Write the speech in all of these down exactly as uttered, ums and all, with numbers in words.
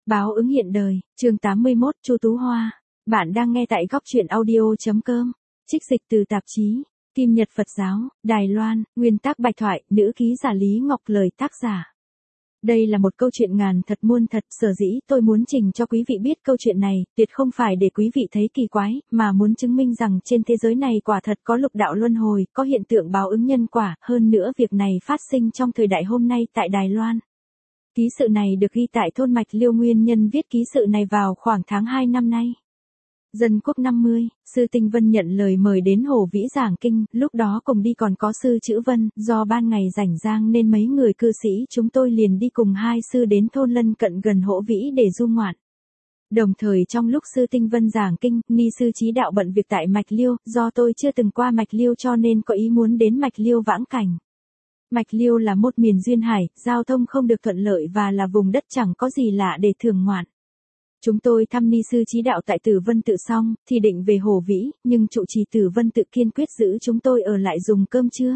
Báo ứng hiện đời, chương tám mươi mốt, Chu Tú Hoa. Bạn đang nghe tại góc truyện audio chấm com. Trích dịch từ tạp chí Kim Nhật Phật giáo, Đài Loan, nguyên tác bạch thoại, nữ ký giả Lý Ngọc lời tác giả. Đây là một câu chuyện ngàn thật muôn thật, sở dĩ tôi muốn trình cho quý vị biết câu chuyện này, tuyệt không phải để quý vị thấy kỳ quái, mà muốn chứng minh rằng trên thế giới này quả thật có lục đạo luân hồi, có hiện tượng báo ứng nhân quả, hơn nữa việc này phát sinh trong thời đại hôm nay tại Đài Loan. Ký sự này được ghi tại thôn Mạch Liêu, nguyên nhân viết ký sự này vào khoảng tháng hai năm nay. Dân quốc năm mươi, sư Tinh Vân nhận lời mời đến Hồ Vĩ giảng kinh, lúc đó cùng đi còn có sư Chữ Vân, do ban ngày rảnh rang nên mấy người cư sĩ chúng tôi liền đi cùng hai sư đến thôn lân cận gần Hỗ Vĩ để du ngoạn. Đồng thời trong lúc sư Tinh Vân giảng kinh, ni sư Chí Đạo bận việc tại Mạch Liêu, do tôi chưa từng qua Mạch Liêu cho nên có ý muốn đến Mạch Liêu vãng cảnh. Mạch Liêu là một miền duyên hải, giao thông không được thuận lợi và là vùng đất chẳng có gì lạ để thưởng ngoạn. Chúng tôi thăm ni sư Chí Đạo tại Tử Vân Tự xong, thì định về Hồ Vĩ, nhưng trụ trì Tử Vân Tự kiên quyết giữ chúng tôi ở lại dùng cơm trưa.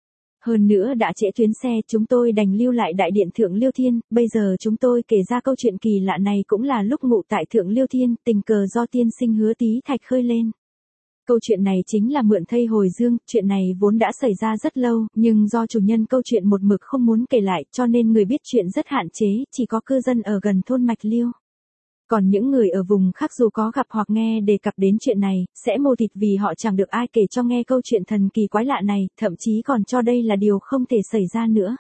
Hơn nữa đã trễ chuyến xe, chúng tôi đành lưu lại đại điện Thượng Liêu Thiên, bây giờ chúng tôi kể ra câu chuyện kỳ lạ này cũng là lúc ngụ tại Thượng Liêu Thiên, tình cờ do tiên sinh Hứa Tý Thạch khơi lên. Câu chuyện này chính là mượn thây hồi dương, chuyện này vốn đã xảy ra rất lâu, nhưng do chủ nhân câu chuyện một mực không muốn kể lại cho nên người biết chuyện rất hạn chế, chỉ có cư dân ở gần thôn Mạch Liêu. Còn những người ở vùng khác dù có gặp hoặc nghe đề cập đến chuyện này, sẽ mồ thịt vì họ chẳng được ai kể cho nghe câu chuyện thần kỳ quái lạ này, thậm chí còn cho đây là điều không thể xảy ra nữa.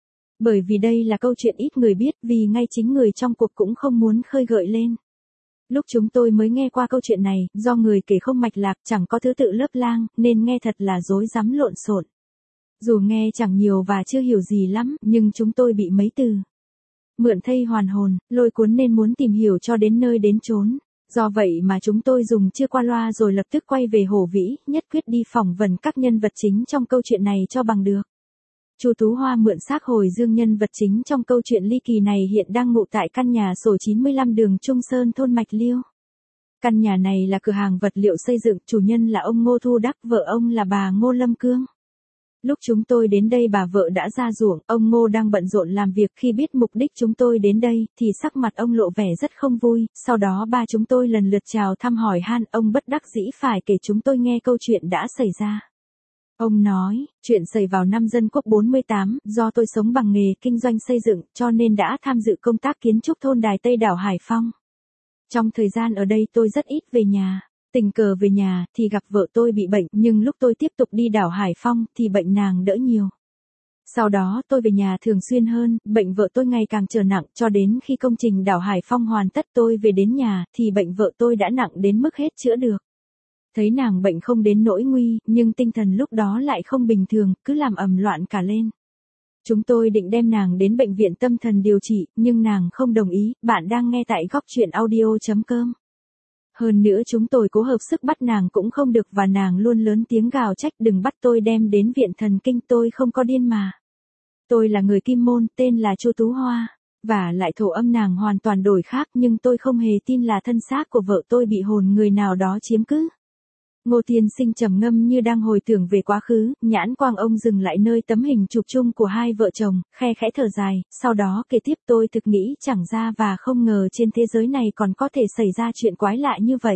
Bởi vì đây là câu chuyện ít người biết, vì ngay chính người trong cuộc cũng không muốn khơi gợi lên. Lúc chúng tôi mới nghe qua câu chuyện này, do người kể không mạch lạc, chẳng có thứ tự lớp lang, nên nghe thật là rối rắm lộn xộn. Dù nghe chẳng nhiều và chưa hiểu gì lắm, nhưng chúng tôi bị mấy từ mượn thây hoàn hồn, lôi cuốn nên muốn tìm hiểu cho đến nơi đến chốn. Do vậy mà chúng tôi dùng chưa qua loa rồi lập tức quay về Hồ Vĩ, nhất quyết đi phỏng vấn các nhân vật chính trong câu chuyện này cho bằng được. Chu Tú Hoa mượn xác hồi dương, nhân vật chính trong câu chuyện ly kỳ này hiện đang ngụ tại căn nhà số chín mươi lăm đường Trung Sơn, thôn Mạch Liêu. Căn nhà này là cửa hàng vật liệu xây dựng, chủ nhân là ông Ngô Thu Đắc, vợ ông là bà Ngô Lâm Cương. Lúc chúng tôi đến đây bà vợ đã ra ruộng, ông Ngô đang bận rộn làm việc, khi biết mục đích chúng tôi đến đây, thì sắc mặt ông lộ vẻ rất không vui, sau đó ba chúng tôi lần lượt chào thăm hỏi han, ông bất đắc dĩ phải kể chúng tôi nghe câu chuyện đã xảy ra. Ông nói, chuyện xảy vào năm Dân Quốc bốn mươi tám, do tôi sống bằng nghề kinh doanh xây dựng, cho nên đã tham dự công tác kiến trúc thôn Đài Tây đảo Hải Phong. Trong thời gian ở đây tôi rất ít về nhà. Tình cờ về nhà, thì gặp vợ tôi bị bệnh, nhưng lúc tôi tiếp tục đi đảo Hải Phong, thì bệnh nàng đỡ nhiều. Sau đó tôi về nhà thường xuyên hơn, bệnh vợ tôi ngày càng trở nặng, cho đến khi công trình đảo Hải Phong hoàn tất tôi về đến nhà, thì bệnh vợ tôi đã nặng đến mức hết chữa được. Thấy nàng bệnh không đến nỗi nguy, nhưng tinh thần lúc đó lại không bình thường, cứ làm ầm loạn cả lên. Chúng tôi định đem nàng đến bệnh viện tâm thần điều trị, nhưng nàng không đồng ý. Bạn đang nghe tại góc truyện audio chấm com. Hơn nữa chúng tôi cố hợp sức bắt nàng cũng không được và nàng luôn lớn tiếng gào trách, đừng bắt tôi đem đến viện thần kinh, tôi không có điên mà. Tôi là người Kim Môn, tên là Chu Tú Hoa, và lại thổ âm nàng hoàn toàn đổi khác, nhưng tôi không hề tin là thân xác của vợ tôi bị hồn người nào đó chiếm cứ. Ngô tiên sinh trầm ngâm như đang hồi tưởng về quá khứ, nhãn quang ông dừng lại nơi tấm hình chụp chung của hai vợ chồng, khe khẽ thở dài, sau đó kể tiếp, tôi thực nghĩ chẳng ra và không ngờ trên thế giới này còn có thể xảy ra chuyện quái lạ như vậy.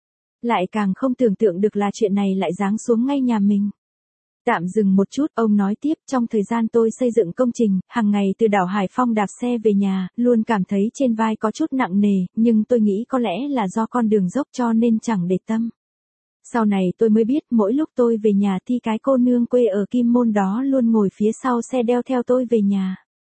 Lại càng không tưởng tượng được là chuyện này lại giáng xuống ngay nhà mình. Tạm dừng một chút, ông nói tiếp, trong thời gian tôi xây dựng công trình, hàng ngày từ đảo Hải Phong đạp xe về nhà, luôn cảm thấy trên vai có chút nặng nề, nhưng tôi nghĩ có lẽ là do con đường dốc cho nên chẳng để tâm. Sau này tôi mới biết, mỗi lúc tôi về nhà thì cái cô nương quê ở Kim Môn đó luôn ngồi phía sau xe đeo theo tôi về nhà.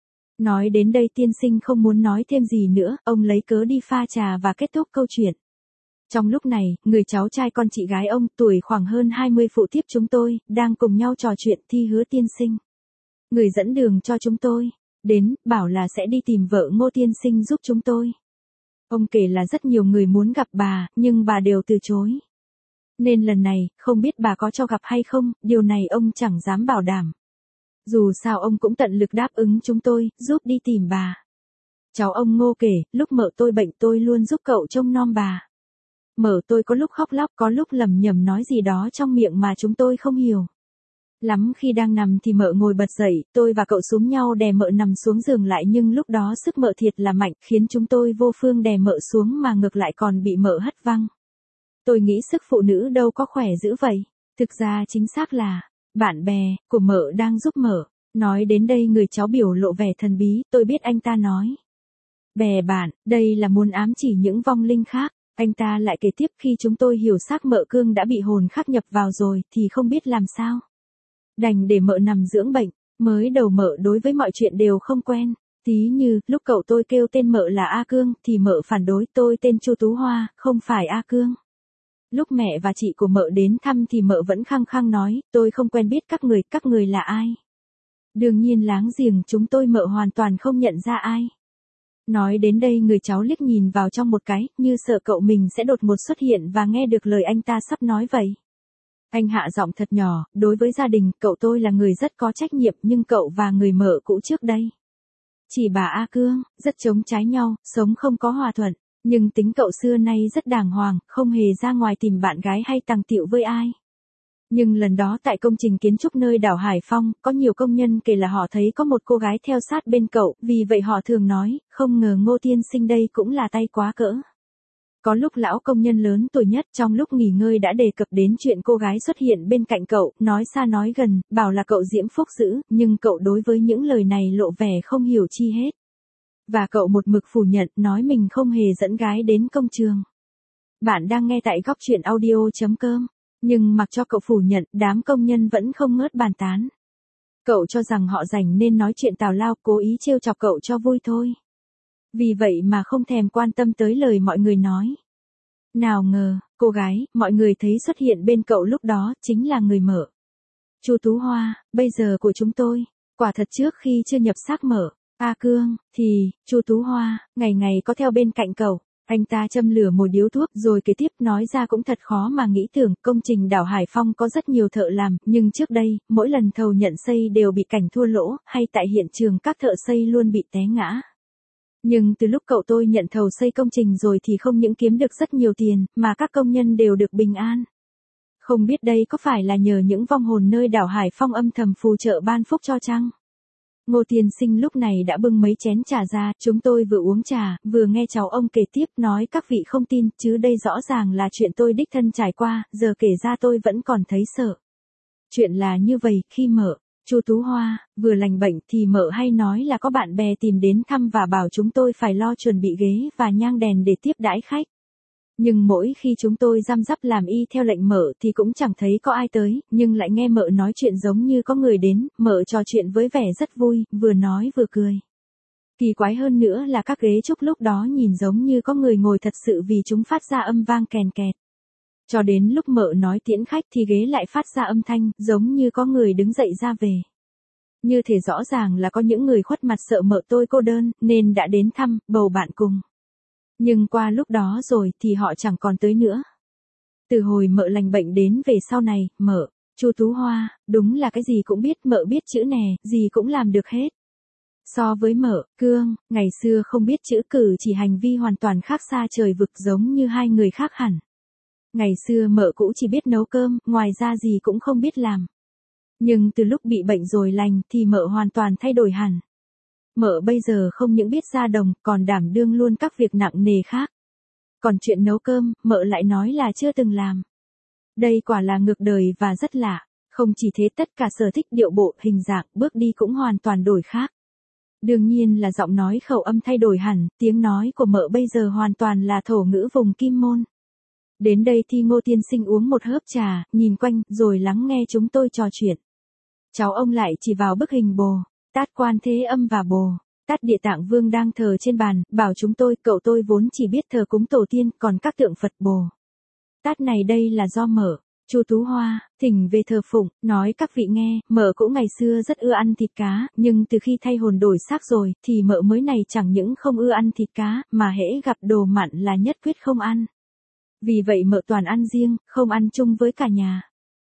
Nói đến đây tiên sinh không muốn nói thêm gì nữa, ông lấy cớ đi pha trà và kết thúc câu chuyện. Trong lúc này, người cháu trai con chị gái ông, tuổi khoảng hơn hai mươi phụ tiếp chúng tôi, đang cùng nhau trò chuyện thì Hứa tiên sinh. Người dẫn đường cho chúng tôi, đến, bảo là sẽ đi tìm vợ Ngô tiên sinh giúp chúng tôi. Ông kể là rất nhiều người muốn gặp bà, nhưng bà đều từ chối. Nên lần này, không biết bà có cho gặp hay không, điều này ông chẳng dám bảo đảm. Dù sao ông cũng tận lực đáp ứng chúng tôi, giúp đi tìm bà. Cháu ông Ngô kể, lúc mợ tôi bệnh tôi luôn giúp cậu trông nom bà. Mợ tôi có lúc khóc lóc, có lúc lẩm nhẩm nói gì đó trong miệng mà chúng tôi không hiểu. Lắm khi đang nằm thì mợ ngồi bật dậy, tôi và cậu xúm nhau đè mợ nằm xuống giường lại, nhưng lúc đó sức mợ thiệt là mạnh, khiến chúng tôi vô phương đè mợ xuống mà ngược lại còn bị mợ hất văng. Tôi nghĩ sức phụ nữ đâu có khỏe dữ vậy. Thực ra chính xác là, bạn bè của mợ đang giúp mợ. Nói đến đây người cháu biểu lộ vẻ thần bí, tôi biết anh ta nói. Bè bạn, đây là muốn ám chỉ những vong linh khác. Anh ta lại kể tiếp, khi chúng tôi hiểu xác mợ Cương đã bị hồn khắc nhập vào rồi thì không biết làm sao. Đành để mợ nằm dưỡng bệnh. Mới đầu mợ đối với mọi chuyện đều không quen. Tí như, lúc cậu tôi kêu tên mợ là A Cương thì mợ phản đối, tôi tên Chu Tú Hoa, không phải A Cương. Lúc mẹ và chị của mợ đến thăm thì mợ vẫn khăng khăng nói, tôi không quen biết các người, các người là ai. Đương nhiên láng giềng chúng tôi mợ hoàn toàn không nhận ra ai. Nói đến đây người cháu liếc nhìn vào trong một cái, như sợ cậu mình sẽ đột ngột xuất hiện và nghe được lời anh ta sắp nói vậy. Anh hạ giọng thật nhỏ, đối với gia đình, cậu tôi là người rất có trách nhiệm, nhưng cậu và người mợ cũ trước đây. Chỉ bà A Cương, rất chống trái nhau, sống không có hòa thuận, nhưng tính cậu xưa nay rất đàng hoàng, không hề ra ngoài tìm bạn gái hay tàng tiệu với ai. Nhưng lần đó tại công trình kiến trúc nơi đảo Hải Phong, có nhiều công nhân kể là họ thấy có một cô gái theo sát bên cậu, vì vậy họ thường nói, không ngờ Ngô tiên sinh đây cũng là tay quá cỡ. Có lúc lão công nhân lớn tuổi nhất trong lúc nghỉ ngơi đã đề cập đến chuyện cô gái xuất hiện bên cạnh cậu, nói xa nói gần, bảo là cậu diễm phúc dữ, nhưng cậu đối với những lời này lộ vẻ không hiểu chi hết. Và cậu một mực phủ nhận, nói mình không hề dẫn gái đến công trường. Bạn đang nghe tại góc truyện audio chấm com. Nhưng mặc cho cậu phủ nhận, đám công nhân vẫn không ngớt bàn tán. Cậu cho rằng họ rảnh nên nói chuyện tào lao, cố ý trêu chọc cậu cho vui thôi. Vì vậy mà không thèm quan tâm tới lời mọi người nói. Nào ngờ, cô gái, mọi người thấy xuất hiện bên cậu lúc đó, chính là người mợ. Chu Tú Hoa, bây giờ của chúng tôi, quả thật trước khi chưa nhập xác mợ, A Cương, thì, Chu Tú Hoa, ngày ngày có theo bên cạnh cậu. Anh ta châm lửa một điếu thuốc rồi kế tiếp nói ra cũng thật khó mà nghĩ tưởng, công trình đảo Hải Phong có rất nhiều thợ làm, nhưng trước đây, mỗi lần thầu nhận xây đều bị cảnh thua lỗ, hay tại hiện trường các thợ xây luôn bị té ngã. Nhưng từ lúc cậu tôi nhận thầu xây công trình rồi thì không những kiếm được rất nhiều tiền, mà các công nhân đều được bình an. Không biết đây có phải là nhờ những vong hồn nơi đảo Hải Phong âm thầm phù trợ ban phúc cho chăng? Ngô tiên sinh lúc này đã bưng mấy chén trà ra, chúng tôi vừa uống trà, vừa nghe cháu ông kể tiếp, nói các vị không tin, chứ đây rõ ràng là chuyện tôi đích thân trải qua, giờ kể ra tôi vẫn còn thấy sợ. Chuyện là như vậy, khi mợ, Chu Tú Hoa, vừa lành bệnh thì mợ hay nói là có bạn bè tìm đến thăm và bảo chúng tôi phải lo chuẩn bị ghế và nhang đèn để tiếp đãi khách. Nhưng mỗi khi chúng tôi răm rắp làm y theo lệnh mợ thì cũng chẳng thấy có ai tới, nhưng lại nghe mợ nói chuyện giống như có người đến, mợ trò chuyện với vẻ rất vui, vừa nói vừa cười. Kỳ quái hơn nữa là các ghế trúc lúc đó nhìn giống như có người ngồi thật sự vì chúng phát ra âm vang kèn kẹt. Cho đến lúc mợ nói tiễn khách thì ghế lại phát ra âm thanh, giống như có người đứng dậy ra về. Như thể rõ ràng là có những người khuất mặt sợ mợ tôi cô đơn, nên đã đến thăm, bầu bạn cùng. Nhưng qua lúc đó rồi thì họ chẳng còn tới nữa. Từ hồi mợ lành bệnh đến về sau này, mợ, Chu Tú Hoa, đúng là cái gì cũng biết, mợ biết chữ nè, gì cũng làm được hết. So với mợ, Cương, ngày xưa không biết chữ cử chỉ hành vi hoàn toàn khác xa trời vực giống như hai người khác hẳn. Ngày xưa mợ cũ chỉ biết nấu cơm, ngoài ra gì cũng không biết làm. Nhưng từ lúc bị bệnh rồi lành thì mợ hoàn toàn thay đổi hẳn. Mợ bây giờ không những biết ra đồng, còn đảm đương luôn các việc nặng nề khác. Còn chuyện nấu cơm, mợ lại nói là chưa từng làm. Đây quả là ngược đời và rất lạ. Không chỉ thế, tất cả sở thích, điệu bộ, hình dạng, bước đi cũng hoàn toàn đổi khác. Đương nhiên là giọng nói khẩu âm thay đổi hẳn, tiếng nói của mợ bây giờ hoàn toàn là thổ ngữ vùng Kim Môn. Đến đây thì Ngô tiên sinh uống một hớp trà, nhìn quanh, rồi lắng nghe chúng tôi trò chuyện. Cháu ông lại chỉ vào bức hình Bồ Tát Quan Thế Âm và Bồ Tát Địa Tạng Vương đang thờ trên bàn, bảo chúng tôi, cậu tôi vốn chỉ biết thờ cúng tổ tiên, còn các tượng Phật Bồ Tát này đây là do mợ, Chu Tú Hoa, thỉnh về thờ phụng, nói các vị nghe, mợ cũng ngày xưa rất ưa ăn thịt cá, nhưng từ khi thay hồn đổi xác rồi, thì mợ mới này chẳng những không ưa ăn thịt cá, mà hễ gặp đồ mặn là nhất quyết không ăn. Vì vậy mợ toàn ăn riêng, không ăn chung với cả nhà.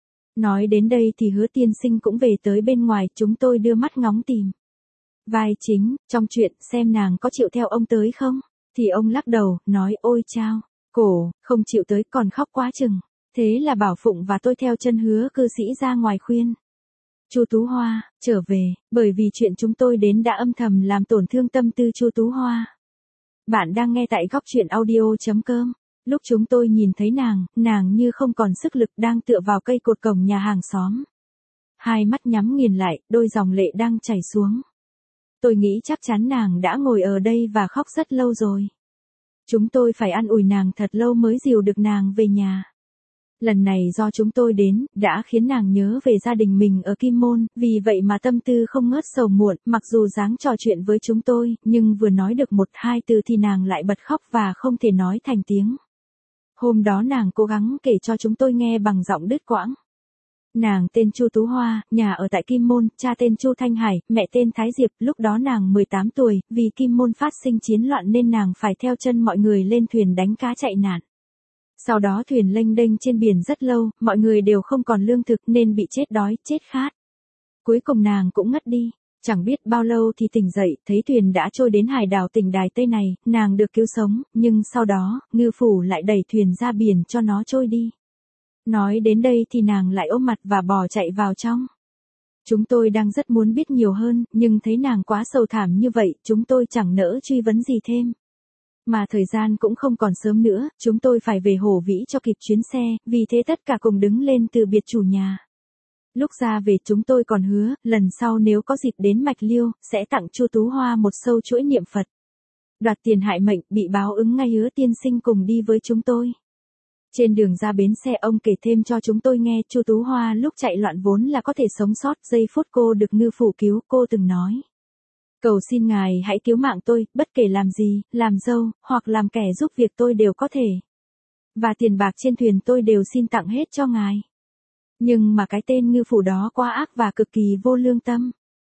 Nói đến đây thì Hứa tiên sinh cũng về tới bên ngoài, chúng tôi đưa mắt ngóng tìm vai chính, trong chuyện, xem nàng có chịu theo ông tới không? Thì ông lắc đầu, nói ôi chao, cổ, không chịu tới, còn khóc quá chừng. Thế là bảo Phụng và tôi theo chân Hứa cư sĩ ra ngoài khuyên. Chu Tú Hoa, trở về, bởi vì chuyện chúng tôi đến đã âm thầm làm tổn thương tâm tư Chu Tú Hoa. Bạn đang nghe tại góc truyện audio.com. Lúc chúng tôi nhìn thấy nàng, nàng như không còn sức lực đang tựa vào cây cột cổng nhà hàng xóm. Hai mắt nhắm nghiền lại, đôi dòng lệ đang chảy xuống. Tôi nghĩ chắc chắn nàng đã ngồi ở đây và khóc rất lâu rồi. Chúng tôi phải an ủi nàng thật lâu mới dìu được nàng về nhà. Lần này do chúng tôi đến, đã khiến nàng nhớ về gia đình mình ở Kim Môn, vì vậy mà tâm tư không ngớt sầu muộn, mặc dù dáng trò chuyện với chúng tôi, nhưng vừa nói được một hai từ thì nàng lại bật khóc và không thể nói thành tiếng. Hôm đó nàng cố gắng kể cho chúng tôi nghe bằng giọng đứt quãng. Nàng tên Chu Tú Hoa, nhà ở tại Kim Môn, cha tên Chu Thanh Hải, mẹ tên Thái Diệp, lúc đó nàng mười tám tuổi, vì Kim Môn phát sinh chiến loạn nên nàng phải theo chân mọi người lên thuyền đánh cá chạy nạn. Sau đó thuyền lênh đênh trên biển rất lâu, mọi người đều không còn lương thực nên bị chết đói, chết khát. Cuối cùng nàng cũng ngất đi, chẳng biết bao lâu thì tỉnh dậy, thấy thuyền đã trôi đến hải đảo tỉnh Đài Tây này, nàng được cứu sống, nhưng sau đó, ngư phủ lại đẩy thuyền ra biển cho nó trôi đi. Nói đến đây thì nàng lại ôm mặt và bò chạy vào trong. Chúng tôi đang rất muốn biết nhiều hơn, nhưng thấy nàng quá sầu thảm như vậy, chúng tôi chẳng nỡ truy vấn gì thêm. Mà thời gian cũng không còn sớm nữa, chúng tôi phải về Hổ Vĩ cho kịp chuyến xe, vì thế tất cả cùng đứng lên từ biệt chủ nhà. Lúc ra về chúng tôi còn hứa, lần sau nếu có dịp đến Mạch Liêu, sẽ tặng Chu Tú Hoa một sâu chuỗi niệm Phật. Đoạt tiền hại mệnh, bị báo ứng ngay hứa tiên sinh cùng đi với chúng tôi. Trên đường ra bến xe ông kể thêm cho chúng tôi nghe Chu Tú Hoa lúc chạy loạn vốn là có thể sống sót, giây phút cô được ngư phủ cứu, cô từng nói. Cầu xin ngài hãy cứu mạng tôi, bất kể làm gì, làm dâu, hoặc làm kẻ giúp việc tôi đều có thể. Và tiền bạc trên thuyền tôi đều xin tặng hết cho ngài. Nhưng mà cái tên ngư phủ đó quá ác và cực kỳ vô lương tâm.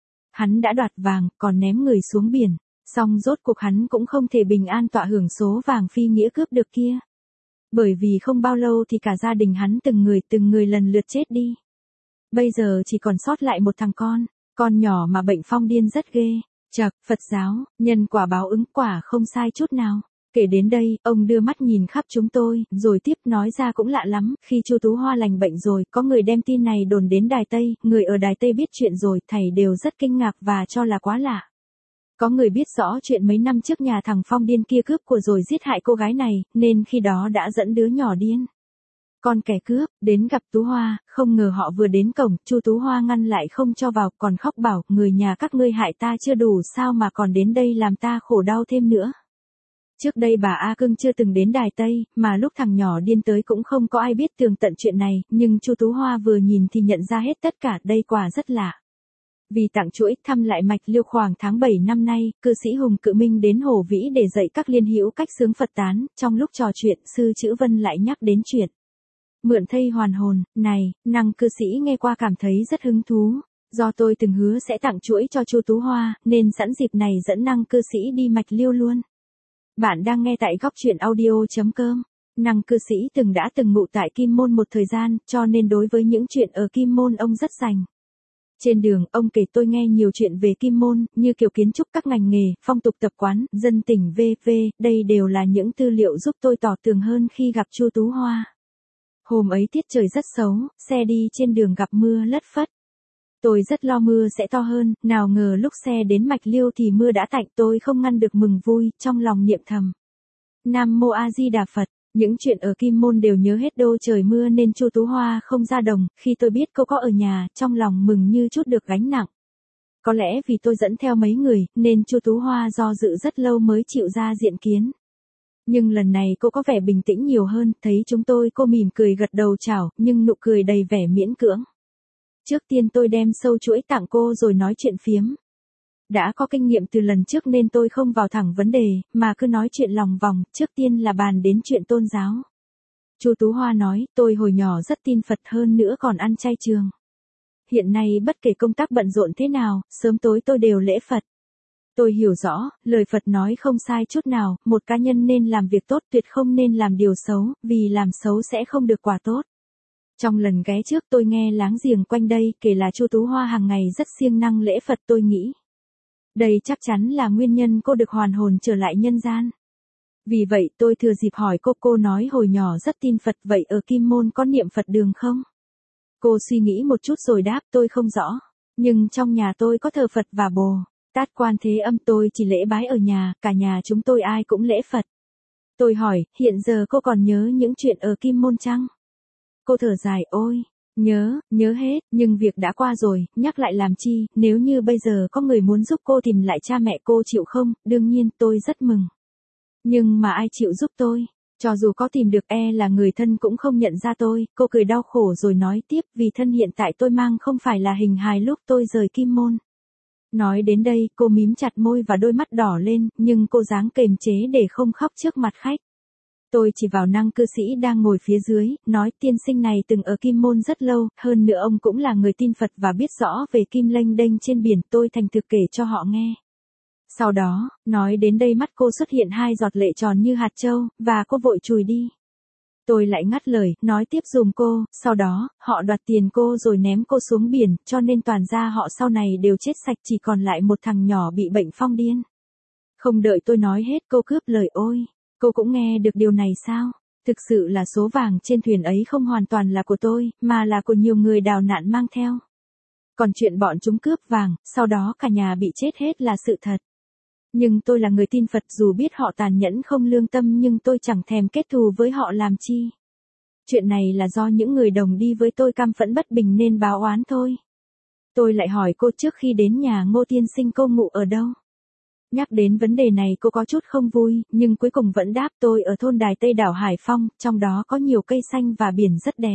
Hắn đã đoạt vàng, còn ném người xuống biển, song rốt cuộc hắn cũng không thể bình an tọa hưởng số vàng phi nghĩa cướp được kia. Bởi vì không bao lâu thì cả gia đình hắn từng người từng người lần lượt chết đi. Bây giờ chỉ còn sót lại một thằng con, con nhỏ mà bệnh phong điên rất ghê. Chậc, Phật giáo, nhân quả báo ứng quả không sai chút nào. Kể đến đây, ông đưa mắt nhìn khắp chúng tôi, rồi tiếp nói ra cũng lạ lắm, khi Chu Tú Hoa lành bệnh rồi, có người đem tin này đồn đến Đài Tây, người ở Đài Tây biết chuyện rồi, thầy đều rất kinh ngạc và cho là quá lạ. Có người biết rõ chuyện mấy năm trước nhà thằng Phong điên kia cướp của rồi giết hại cô gái này, nên khi đó đã dẫn đứa nhỏ điên. Con kẻ cướp, đến gặp Tú Hoa, không ngờ họ vừa đến cổng, Chu Tú Hoa ngăn lại không cho vào, còn khóc bảo, người nhà các ngươi hại ta chưa đủ sao mà còn đến đây làm ta khổ đau thêm nữa. Trước đây bà A Cưng chưa từng đến Đài Tây, mà lúc thằng nhỏ điên tới cũng không có ai biết tường tận chuyện này, nhưng Chu Tú Hoa vừa nhìn thì nhận ra hết tất cả, đây quả rất lạ. Vì tặng chuỗi thăm lại Mạch Liêu khoảng tháng bảy năm nay, cư sĩ Hùng Cự Minh đến Hổ Vĩ để dạy các liên hữu cách xướng Phật tán, trong lúc trò chuyện, sư Chữ Vân lại nhắc đến chuyện mượn thây hoàn hồn, này, năng cư sĩ nghe qua cảm thấy rất hứng thú. Do tôi từng hứa sẽ tặng chuỗi cho Chu Tú Hoa, nên sẵn dịp này dẫn năng cư sĩ đi Mạch Liêu luôn. Bạn đang nghe tại góc truyện audio.com. Năng cư sĩ từng đã từng ngụ tại Kim Môn một thời gian, cho nên đối với những chuyện ở Kim Môn ông rất rành. Trên đường, ông kể tôi nghe nhiều chuyện về Kim Môn, như kiểu kiến trúc các ngành nghề, phong tục tập quán, dân tình vân vân, đây đều là những tư liệu giúp tôi tỏ tường hơn khi gặp Chu Tú Hoa. Hôm ấy tiết trời rất xấu, xe đi trên đường gặp mưa lất phất. Tôi rất lo mưa sẽ to hơn, nào ngờ lúc xe đến Mạch Liêu thì mưa đã tạnh, tôi không ngăn được mừng vui, trong lòng niệm thầm. Nam Mô A Di Đà Phật, những chuyện ở Kim Môn đều nhớ hết đô trời mưa nên Chu Tú Hoa không ra đồng, khi tôi biết cô có ở nhà, trong lòng mừng như chút được gánh nặng. Có lẽ vì tôi dẫn theo mấy người, nên Chu Tú Hoa do dự rất lâu mới chịu ra diện kiến. Nhưng lần này cô có vẻ bình tĩnh nhiều hơn, thấy chúng tôi cô mỉm cười gật đầu chào, nhưng nụ cười đầy vẻ miễn cưỡng. Trước tiên tôi đem sâu chuỗi tặng cô rồi nói chuyện phiếm. Đã có kinh nghiệm từ lần trước nên tôi không vào thẳng vấn đề, mà cứ nói chuyện lòng vòng, trước tiên là bàn đến chuyện tôn giáo. Chu Tú Hoa nói, tôi hồi nhỏ rất tin Phật hơn nữa còn ăn chay trường. Hiện nay bất kể công tác bận rộn thế nào, sớm tối tôi đều lễ Phật. Tôi hiểu rõ, lời Phật nói không sai chút nào, một cá nhân nên làm việc tốt tuyệt không nên làm điều xấu, vì làm xấu sẽ không được quả tốt. Trong lần ghé trước tôi nghe láng giềng quanh đây kể là Chu Tú Hoa hàng ngày rất siêng năng lễ Phật, tôi nghĩ. Đây chắc chắn là nguyên nhân cô được hoàn hồn trở lại nhân gian. Vì vậy tôi thừa dịp hỏi cô, cô nói hồi nhỏ rất tin Phật, vậy ở Kim Môn có niệm Phật đường không? Cô suy nghĩ một chút rồi đáp, tôi không rõ. Nhưng trong nhà tôi có thờ Phật và Bồ Tát Quan Thế Âm, tôi chỉ lễ bái ở nhà, cả nhà chúng tôi ai cũng lễ Phật. Tôi hỏi, hiện giờ cô còn nhớ những chuyện ở Kim Môn chăng? Cô thở dài, ôi, nhớ, nhớ hết, nhưng việc đã qua rồi, nhắc lại làm chi, nếu như bây giờ có người muốn giúp cô tìm lại cha mẹ cô chịu không? Đương nhiên, tôi rất mừng. Nhưng mà ai chịu giúp tôi? Cho dù có tìm được e là người thân cũng không nhận ra tôi. Cô cười đau khổ rồi nói tiếp, vì thân hiện tại tôi mang không phải là hình hài lúc tôi rời Kim Môn. Nói đến đây, cô mím chặt môi và đôi mắt đỏ lên, nhưng cô dáng kềm chế để không khóc trước mặt khách. Tôi chỉ vào Năng cư sĩ đang ngồi phía dưới, nói tiên sinh này từng ở Kim Môn rất lâu, hơn nữa ông cũng là người tin Phật và biết rõ về kim lênh đênh trên biển, tôi thành thực kể cho họ nghe. Sau đó, nói đến đây mắt cô xuất hiện hai giọt lệ tròn như hạt châu, và cô vội chùi đi. Tôi lại ngắt lời, nói tiếp dùm cô, sau đó, họ đoạt tiền cô rồi ném cô xuống biển, cho nên toàn gia họ sau này đều chết sạch, chỉ còn lại một thằng nhỏ bị bệnh phong điên. Không đợi tôi nói hết cô cướp lời, ôi, cô cũng nghe được điều này sao? Thực sự là số vàng trên thuyền ấy không hoàn toàn là của tôi, mà là của nhiều người đào nạn mang theo. Còn chuyện bọn chúng cướp vàng, sau đó cả nhà bị chết hết là sự thật. Nhưng tôi là người tin Phật, dù biết họ tàn nhẫn không lương tâm nhưng tôi chẳng thèm kết thù với họ làm chi. Chuyện này là do những người đồng đi với tôi căm phẫn bất bình nên báo oán thôi. Tôi lại hỏi cô, trước khi đến nhà Ngô tiên sinh cô ngụ ở đâu? Nhắc đến vấn đề này cô có chút không vui, nhưng cuối cùng vẫn đáp, tôi ở thôn Đài Tây đảo Hải Phong, trong đó có nhiều cây xanh và biển rất đẹp.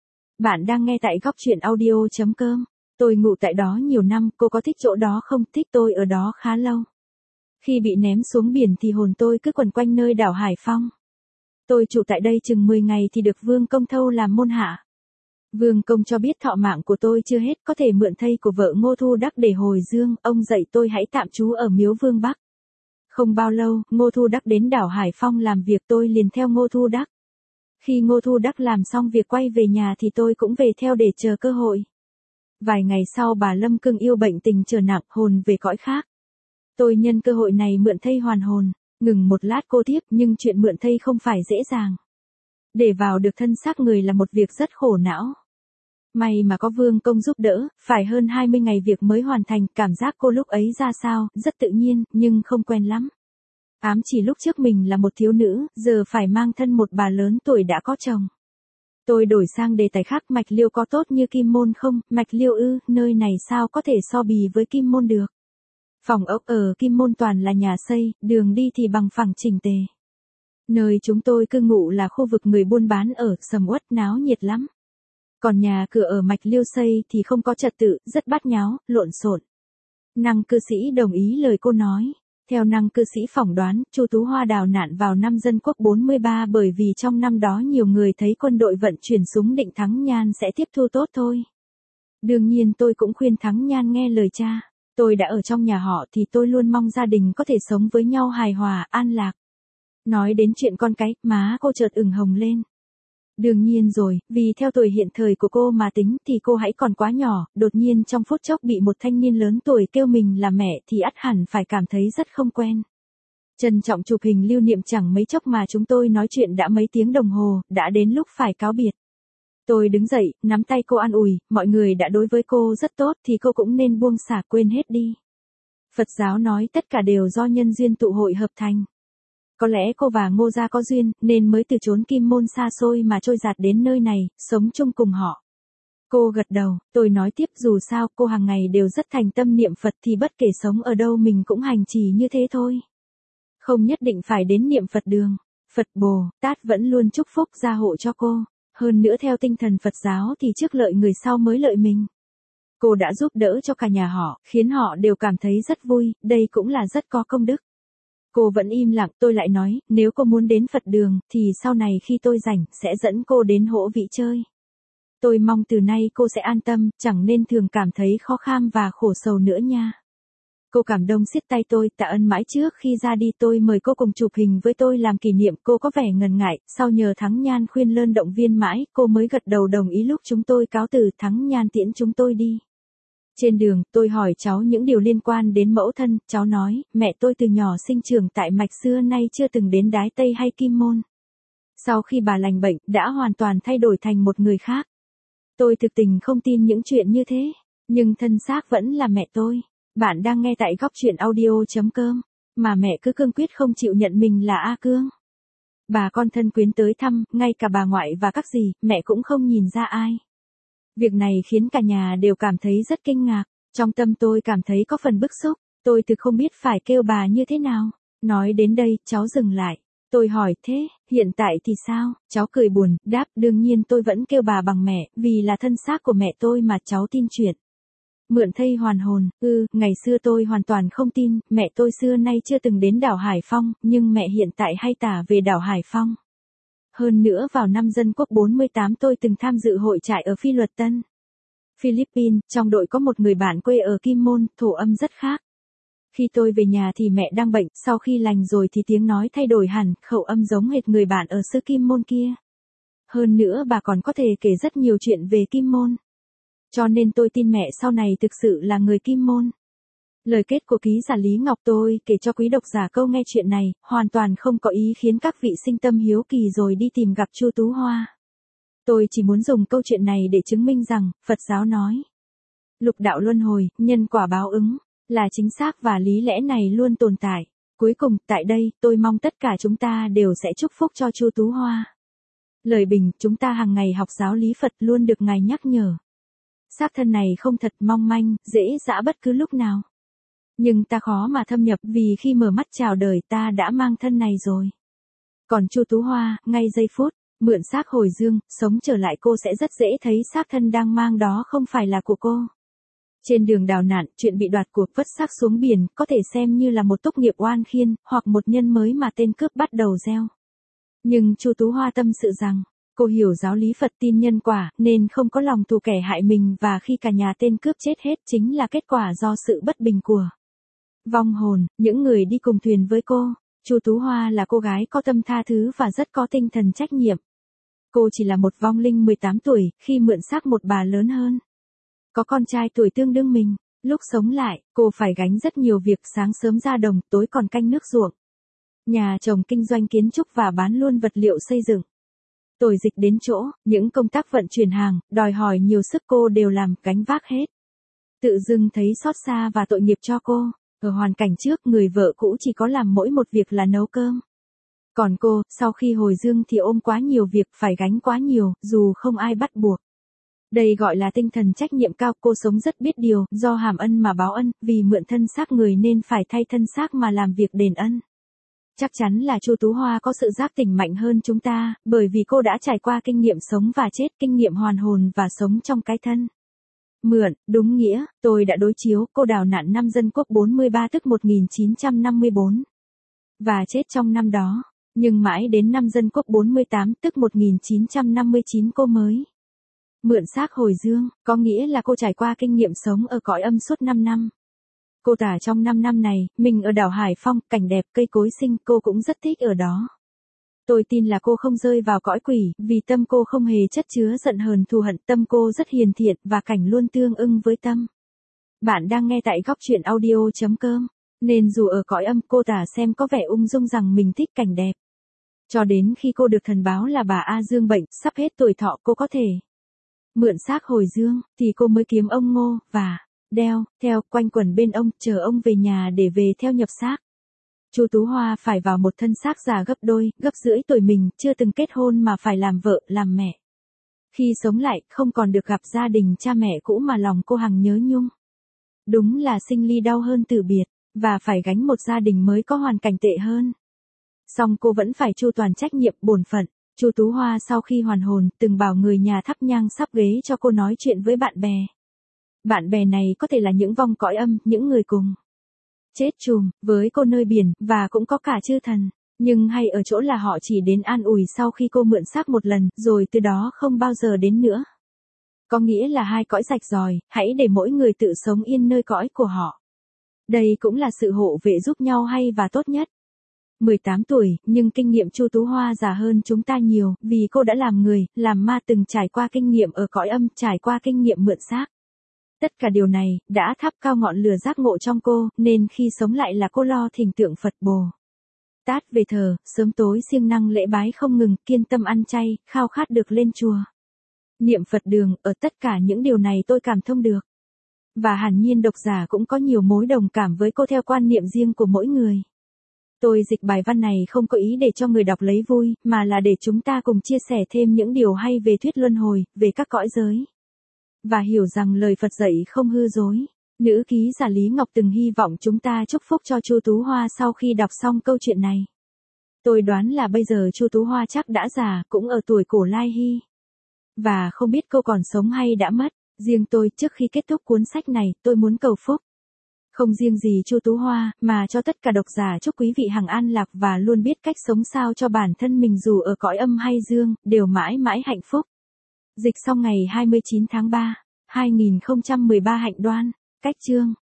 Bạn đang nghe tại góc truyện audio chấm com. Tôi ngụ tại đó nhiều năm, cô có thích chỗ đó không? Thích, tôi ở đó khá lâu. Khi bị ném xuống biển thì hồn tôi cứ quẩn quanh nơi đảo Hải Phong. Tôi trụ tại đây chừng mười ngày thì được Vương Công thâu làm môn hạ. Vương Công cho biết thọ mạng của tôi chưa hết, có thể mượn thây của vợ Ngô Thu Đắc để hồi dương, ông dạy tôi hãy tạm trú ở Miếu Vương Bắc. Không bao lâu, Ngô Thu Đắc đến đảo Hải Phong làm việc, tôi liền theo Ngô Thu Đắc. Khi Ngô Thu Đắc làm xong việc quay về nhà thì tôi cũng về theo để chờ cơ hội. Vài ngày sau bà Lâm Cưng yêu bệnh tình trở nặng, hồn về cõi khác. Tôi nhân cơ hội này mượn thây hoàn hồn. Ngừng một lát cô tiếp, nhưng chuyện mượn thây không phải dễ dàng. Để vào được thân xác người là một việc rất khổ não. May mà có Vương Công giúp đỡ, phải hơn hai mươi ngày việc mới hoàn thành. Cảm giác cô lúc ấy ra sao? Rất tự nhiên, nhưng không quen lắm. Ám chỉ lúc trước mình là một thiếu nữ, giờ phải mang thân một bà lớn tuổi đã có chồng. Tôi đổi sang đề tài khác, Mạch Liêu có tốt như Kim Môn không? Mạch Liêu ư, nơi này sao có thể so bì với Kim Môn được? Phòng ốc ở Kim Môn toàn là nhà xây, đường đi thì bằng phẳng chỉnh tề. Nơi chúng tôi cư ngụ là khu vực người buôn bán ở, sầm uất náo nhiệt lắm. Còn nhà cửa ở Mạch Liêu xây thì không có trật tự, rất bát nháo, lộn xộn. Năng cư sĩ đồng ý lời cô nói. Theo Năng cư sĩ phỏng đoán, Chu Tú Hoa đào nạn vào năm Dân Quốc bốn mươi ba bởi vì trong năm đó nhiều người thấy quân đội vận chuyển súng định Thắng Nhan sẽ tiếp thu tốt thôi. Đương nhiên tôi cũng khuyên Thắng Nhan nghe lời cha. Tôi đã ở trong nhà họ thì tôi luôn mong gia đình có thể sống với nhau hài hòa, an lạc. Nói đến chuyện con cái, má cô chợt ửng hồng lên. Đương nhiên rồi, vì theo tuổi hiện thời của cô mà tính thì cô hãy còn quá nhỏ, đột nhiên trong phút chốc bị một thanh niên lớn tuổi kêu mình là mẹ thì ắt hẳn phải cảm thấy rất không quen. Trân trọng chụp hình lưu niệm, chẳng mấy chốc mà chúng tôi nói chuyện đã mấy tiếng đồng hồ, đã đến lúc phải cáo biệt. Tôi đứng dậy, nắm tay cô an ủi, mọi người đã đối với cô rất tốt thì cô cũng nên buông xả, quên hết đi. Phật giáo nói tất cả đều do nhân duyên tụ hội hợp thành. Có lẽ cô và Ngô gia có duyên, nên mới từ chốn Kim Môn xa xôi mà trôi dạt đến nơi này, sống chung cùng họ. Cô gật đầu, tôi nói tiếp, dù sao cô hàng ngày đều rất thành tâm niệm Phật thì bất kể sống ở đâu mình cũng hành trì như thế thôi. Không nhất định phải đến niệm Phật đường, Phật Bồ Tát vẫn luôn chúc phúc gia hộ cho cô. Hơn nữa theo tinh thần Phật giáo thì trước lợi người sau mới lợi mình. Cô đã giúp đỡ cho cả nhà họ, khiến họ đều cảm thấy rất vui, đây cũng là rất có công đức. Cô vẫn im lặng, tôi lại nói, nếu cô muốn đến Phật đường, thì sau này khi tôi rảnh, sẽ dẫn cô đến Hỗ Vị chơi. Tôi mong từ nay cô sẽ an tâm, chẳng nên thường cảm thấy khó kham và khổ sầu nữa nha. Cô cảm động siết tay tôi, tạ ơn mãi. Trước khi ra đi tôi mời cô cùng chụp hình với tôi làm kỷ niệm, cô có vẻ ngần ngại, sau nhờ Thắng Nhan khuyên lơn động viên mãi, cô mới gật đầu đồng ý. Lúc chúng tôi cáo từ, Thắng Nhan tiễn chúng tôi đi. Trên đường, tôi hỏi cháu những điều liên quan đến mẫu thân, cháu nói, mẹ tôi từ nhỏ sinh trưởng tại Mạch, xưa nay chưa từng đến Đái Tây hay Kim Môn. Sau khi bà lành bệnh, đã hoàn toàn thay đổi thành một người khác. Tôi thực tình không tin những chuyện như thế. Nhưng thân xác vẫn là mẹ tôi. Bạn đang nghe tại góc chuyện audio.com. Mà mẹ cứ cương quyết không chịu nhận mình là A Cương. Bà con thân quyến tới thăm, ngay cả bà ngoại và các dì, mẹ cũng không nhìn ra ai. Việc này khiến cả nhà đều cảm thấy rất kinh ngạc. Trong tâm tôi cảm thấy có phần bức xúc. Tôi thực không biết phải kêu bà như thế nào. Nói đến đây, cháu dừng lại. Tôi hỏi thế, hiện tại thì sao? Cháu cười buồn, đáp đương nhiên tôi vẫn kêu bà bằng mẹ, vì là thân xác của mẹ tôi mà cháu tin chuyện. Mượn thây hoàn hồn, ừ, ngày xưa tôi hoàn toàn không tin, mẹ tôi xưa nay chưa từng đến đảo Hải Phong, nhưng mẹ hiện tại hay tả về đảo Hải Phong. Hơn nữa vào năm Dân Quốc bốn mươi tám tôi từng tham dự hội trại ở Phi Luật Tân, Philippines, trong đội có một người bạn quê ở Kim Môn, thổ âm rất khác. Khi tôi về nhà thì mẹ đang bệnh, sau khi lành rồi thì tiếng nói thay đổi hẳn, khẩu âm giống hệt người bạn ở xứ Kim Môn kia. Hơn nữa bà còn có thể kể rất nhiều chuyện về Kim Môn. Cho nên tôi tin mẹ sau này thực sự là người Kim Môn. Lời kết của ký giả Lý Ngọc tôi kể cho quý độc giả câu nghe chuyện này, hoàn toàn không có ý khiến các vị sinh tâm hiếu kỳ rồi đi tìm gặp Chu Tú Hoa. Tôi chỉ muốn dùng câu chuyện này để chứng minh rằng, Phật giáo nói. Lục đạo luân hồi, nhân quả báo ứng, là chính xác và lý lẽ này luôn tồn tại. Cuối cùng, tại đây, tôi mong tất cả chúng ta đều sẽ chúc phúc cho Chu Tú Hoa. Lời bình, chúng ta hàng ngày học giáo lý Phật luôn được Ngài nhắc nhở. Xác thân này không thật mong manh, dễ dã bất cứ lúc nào. Nhưng ta khó mà thâm nhập vì khi mở mắt chào đời ta đã mang thân này rồi. Còn Chu Tú Hoa, ngay giây phút, mượn xác hồi dương, sống trở lại cô sẽ rất dễ thấy xác thân đang mang đó không phải là của cô. Trên đường đào nạn, chuyện bị đoạt của vứt xác xuống biển có thể xem như là một túc nghiệp oan khiên, hoặc một nhân mới mà tên cướp bắt đầu gieo. Nhưng Chu Tú Hoa tâm sự rằng, cô hiểu giáo lý Phật tin nhân quả, nên không có lòng thù kẻ hại mình và khi cả nhà tên cướp chết hết chính là kết quả do sự bất bình của vong hồn, những người đi cùng thuyền với cô. Chu Tú Hoa là cô gái có tâm tha thứ và rất có tinh thần trách nhiệm. Cô chỉ là một vong linh mười tám tuổi, khi mượn xác một bà lớn hơn. Có con trai tuổi tương đương mình, lúc sống lại, cô phải gánh rất nhiều việc, sáng sớm ra đồng, tối còn canh nước ruộng. Nhà chồng kinh doanh kiến trúc và bán luôn vật liệu xây dựng. Tồi dịch đến chỗ, những công tác vận chuyển hàng, đòi hỏi nhiều sức cô đều làm, gánh vác hết. Tự dưng thấy xót xa và tội nghiệp cho cô. Ở hoàn cảnh trước, người vợ cũ chỉ có làm mỗi một việc là nấu cơm. Còn cô, sau khi hồi dương thì ôm quá nhiều việc, phải gánh quá nhiều, dù không ai bắt buộc. Đây gọi là tinh thần trách nhiệm cao, cô sống rất biết điều, do hàm ân mà báo ân, vì mượn thân xác người nên phải thay thân xác mà làm việc đền ân. Chắc chắn là Chu Tú Hoa có sự giác tỉnh mạnh hơn chúng ta, bởi vì cô đã trải qua kinh nghiệm sống và chết, kinh nghiệm hoàn hồn và sống trong cái thân. Mượn, đúng nghĩa, tôi đã đối chiếu, cô đào nạn năm Dân Quốc bốn mươi ba tức một nghìn chín trăm năm mươi tư. Và chết trong năm đó, nhưng mãi đến năm Dân Quốc bốn mươi tám tức một nghìn chín trăm năm mươi chín cô mới mượn xác hồi dương, có nghĩa là cô trải qua kinh nghiệm sống ở cõi âm suốt năm năm. Cô tả trong năm năm này, mình ở đảo Hải Phong, cảnh đẹp, cây cối xinh, cô cũng rất thích ở đó. Tôi tin là cô không rơi vào cõi quỷ, vì tâm cô không hề chất chứa giận hờn thù hận, tâm cô rất hiền thiện và cảnh luôn tương ưng với tâm. Bạn đang nghe tại góc chuyện audio.com, nên dù ở cõi âm cô tả xem có vẻ ung dung rằng mình thích cảnh đẹp. Cho đến khi cô được thần báo là bà A Dương bệnh, sắp hết tuổi thọ cô có thể mượn xác hồi dương, thì cô mới kiếm ông Ngô, và đeo, theo, quanh quẩn bên ông, chờ ông về nhà để về theo nhập xác. Chu Tú Hoa phải vào một thân xác già gấp đôi, gấp rưỡi tuổi mình, chưa từng kết hôn mà phải làm vợ, làm mẹ. Khi sống lại, không còn được gặp gia đình cha mẹ cũ mà lòng cô hằng nhớ nhung. Đúng là sinh ly đau hơn từ biệt, và phải gánh một gia đình mới có hoàn cảnh tệ hơn. Song cô vẫn phải chu toàn trách nhiệm bổn phận. Chu Tú Hoa sau khi hoàn hồn, từng bảo người nhà thắp nhang sắp ghế cho cô nói chuyện với bạn bè. Bạn bè này có thể là những vong cõi âm, những người cùng chết chùm với cô nơi biển, và cũng có cả chư thần. Nhưng hay ở chỗ là họ chỉ đến an ủi sau khi cô mượn xác một lần, rồi từ đó không bao giờ đến nữa. Có nghĩa là hai cõi rạch ròi, hãy để mỗi người tự sống yên nơi cõi của họ. Đây cũng là sự hộ vệ giúp nhau hay và tốt nhất. mười tám tuổi, nhưng kinh nghiệm Chu Tú Hoa già hơn chúng ta nhiều, vì cô đã làm người, làm ma, từng trải qua kinh nghiệm ở cõi âm, trải qua kinh nghiệm mượn xác. Tất cả điều này, đã thắp cao ngọn lửa giác ngộ trong cô, nên khi sống lại là cô lo thỉnh tượng Phật Bồ Tát về thờ, sớm tối siêng năng lễ bái không ngừng, kiên tâm ăn chay, khao khát được lên chùa niệm Phật đường, ở tất cả những điều này tôi cảm thông được. Và hẳn nhiên độc giả cũng có nhiều mối đồng cảm với cô theo quan niệm riêng của mỗi người. Tôi dịch bài văn này không có ý để cho người đọc lấy vui, mà là để chúng ta cùng chia sẻ thêm những điều hay về thuyết luân hồi, về các cõi giới. Và hiểu rằng lời Phật dạy không hư dối. Nữ ký giả Lý Ngọc từng hy vọng chúng ta chúc phúc cho Chu Tú Hoa sau khi đọc xong câu chuyện này. Tôi đoán là bây giờ Chu Tú Hoa chắc đã già, cũng ở tuổi cổ lai hy. Và không biết cô còn sống hay đã mất. Riêng tôi, trước khi kết thúc cuốn sách này, tôi muốn cầu phúc. Không riêng gì Chu Tú Hoa, mà cho tất cả độc giả, chúc quý vị hằng an lạc và luôn biết cách sống sao cho bản thân mình dù ở cõi âm hay dương, đều mãi mãi hạnh phúc. Dịch xong ngày hai mươi chín tháng ba, hai nghìn không trăm mười ba. Hạnh Đoan, cách chương.